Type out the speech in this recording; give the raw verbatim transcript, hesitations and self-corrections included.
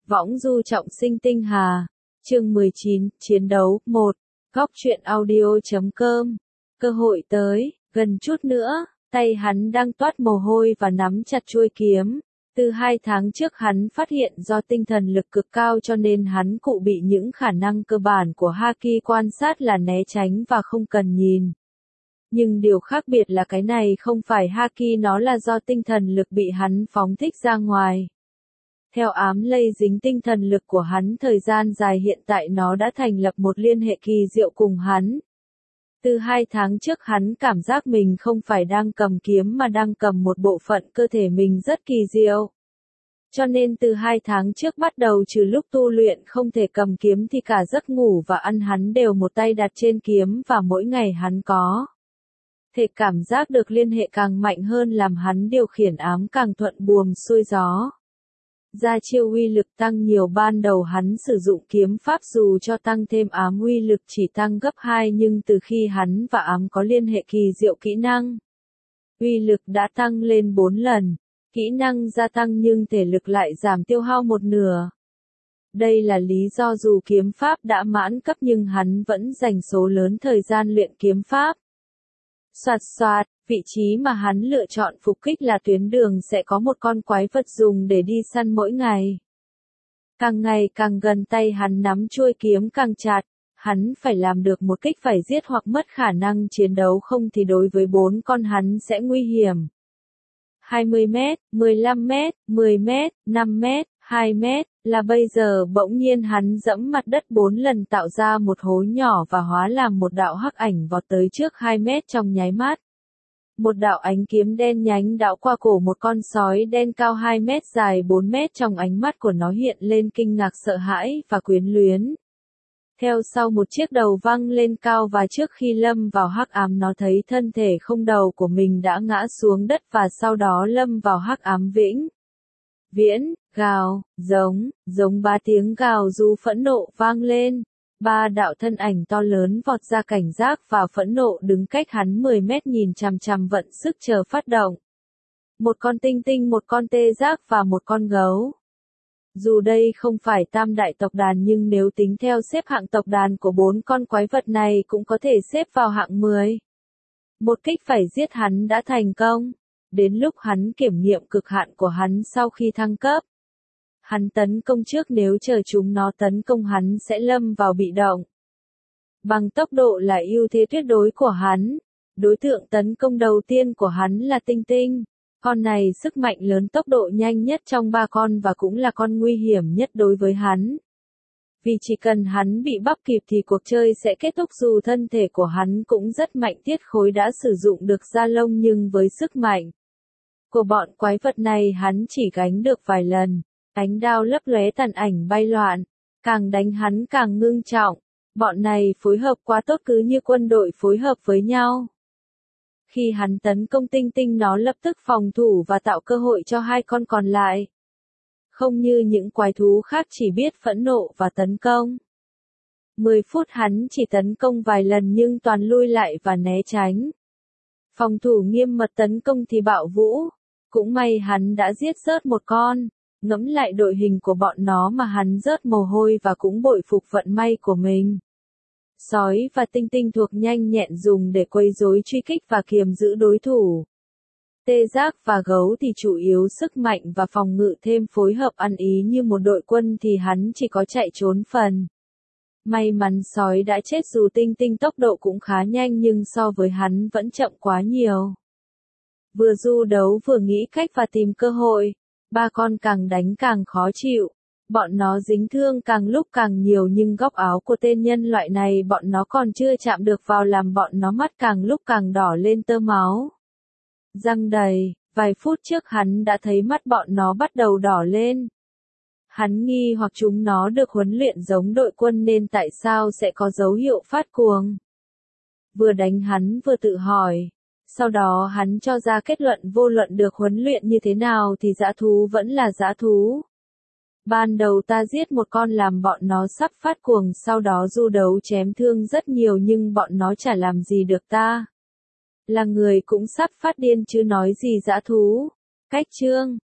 Võng du trọng sinh tinh hà. Chương mười chín, chiến đấu, một. Góc truyện audio chấm com. Cơ hội tới, gần chút nữa, tay hắn đang toát mồ hôi và nắm chặt chuôi kiếm. Từ hai tháng trước hắn phát hiện do tinh thần lực cực cao cho nên hắn cụ bị những khả năng cơ bản của Haki quan sát là né tránh và không cần nhìn. Nhưng điều khác biệt là cái này không phải Haki, nó là do tinh thần lực bị hắn phóng thích ra ngoài. Theo ám lây dính tinh thần lực của hắn thời gian dài hiện tại nó đã thành lập một liên hệ kỳ diệu cùng hắn. Từ hai tháng trước hắn cảm giác mình không phải đang cầm kiếm mà đang cầm một bộ phận cơ thể mình rất kỳ diệu. Cho nên từ hai tháng trước bắt đầu trừ lúc tu luyện không thể cầm kiếm thì cả giấc ngủ và ăn hắn đều một tay đặt trên kiếm và mỗi ngày hắn có thể cảm giác được liên hệ càng mạnh hơn làm hắn điều khiển ám càng thuận buồm xuôi gió. Ra chiêu uy lực tăng nhiều, ban đầu hắn sử dụng kiếm pháp dù cho tăng thêm ám uy lực chỉ tăng gấp hai, nhưng từ khi hắn và ám có liên hệ kỳ diệu kỹ năng, uy lực đã tăng lên bốn lần. Kỹ năng gia tăng nhưng thể lực lại giảm tiêu hao một nửa. Đây là lý do dù kiếm pháp đã mãn cấp nhưng hắn vẫn dành số lớn thời gian luyện kiếm pháp. Soạt soạt, vị trí mà hắn lựa chọn phục kích là tuyến đường sẽ có một con quái vật dùng để đi săn mỗi ngày. Càng ngày càng gần, tay hắn nắm chuôi kiếm càng chặt, hắn phải làm được một kích phải giết hoặc mất khả năng chiến đấu, không thì đối với bốn con hắn sẽ nguy hiểm. hai mươi mét, mười lăm mét, mười mét, năm mét, hai mét, là bây giờ bỗng nhiên hắn dẫm mặt đất bốn lần tạo ra một hố nhỏ và hóa làm một đạo hắc ảnh vọt tới trước hai mét trong nháy mắt. Một đạo ánh kiếm đen nhánh đảo qua cổ một con sói đen cao hai mét dài bốn mét, trong ánh mắt của nó hiện lên kinh ngạc, sợ hãi và quyến luyến. Theo sau một chiếc đầu văng lên cao và trước khi lâm vào hắc ám nó thấy thân thể không đầu của mình đã ngã xuống đất và sau đó lâm vào hắc ám vĩnh viễn. Gào, giống, giống ba tiếng gào rú phẫn nộ vang lên. Ba đạo thân ảnh to lớn vọt ra, cảnh giác và phẫn nộ đứng cách hắn mười mét nhìn chằm chằm, vận sức chờ phát động. Một con tinh tinh, một con tê giác và một con gấu. Dù đây không phải tam đại tộc đàn nhưng nếu tính theo xếp hạng tộc đàn của bốn con quái vật này cũng có thể xếp vào hạng mười. Một kích phải giết hắn đã thành công. Đến lúc hắn kiểm nghiệm cực hạn của hắn sau khi thăng cấp. Hắn tấn công trước, nếu chờ chúng nó tấn công hắn sẽ lâm vào bị động. Bằng tốc độ là ưu thế tuyệt đối của hắn. Đối tượng tấn công đầu tiên của hắn là tinh tinh. Con này sức mạnh lớn, tốc độ nhanh nhất trong ba con và cũng là con nguy hiểm nhất đối với hắn. Vì chỉ cần hắn bị bắt kịp thì cuộc chơi sẽ kết thúc, dù thân thể của hắn cũng rất mạnh. Tiết Khối đã sử dụng được da lông nhưng với sức mạnh của bọn quái vật này hắn chỉ gánh được vài lần. Ánh đao lấp lóe, tàn ảnh bay loạn, càng đánh hắn càng ngưng trọng. Bọn này phối hợp quá tốt, cứ như quân đội phối hợp với nhau. Khi hắn tấn công tinh tinh nó lập tức phòng thủ và tạo cơ hội cho hai con còn lại. Không như những quái thú khác chỉ biết phẫn nộ và tấn công. mười phút hắn chỉ tấn công vài lần nhưng toàn lui lại và né tránh. Phòng thủ nghiêm mật, tấn công thì bạo vũ. Cũng may hắn đã giết rớt một con. Ngẫm lại đội hình của bọn nó mà hắn rớt mồ hôi và cũng bội phục vận may của mình. Sói và tinh tinh thuộc nhanh nhẹn dùng để quấy rối, truy kích và kiềm giữ đối thủ. Tê giác và gấu thì chủ yếu sức mạnh và phòng ngự, thêm phối hợp ăn ý như một đội quân thì hắn chỉ có chạy trốn phần. May mắn sói đã chết, dù tinh tinh tốc độ cũng khá nhanh nhưng so với hắn vẫn chậm quá nhiều. Vừa du đấu vừa nghĩ cách và tìm cơ hội. Ba con càng đánh càng khó chịu. Bọn nó dính thương càng lúc càng nhiều nhưng góc áo của tên nhân loại này bọn nó còn chưa chạm được vào làm bọn nó mắt càng lúc càng đỏ lên tơ máu. Răng đầy, vài phút trước hắn đã thấy mắt bọn nó bắt đầu đỏ lên. Hắn nghi hoặc chúng nó được huấn luyện giống đội quân nên tại sao sẽ có dấu hiệu phát cuồng. Vừa đánh hắn vừa tự hỏi. Sau đó hắn cho ra kết luận vô luận được huấn luyện như thế nào thì dã thú vẫn là dã thú. Ban đầu ta giết một con làm bọn nó sắp phát cuồng, sau đó du đấu chém thương rất nhiều nhưng bọn nó chả làm gì được ta. Là người cũng sắp phát điên chứ nói gì dã thú. Cách chương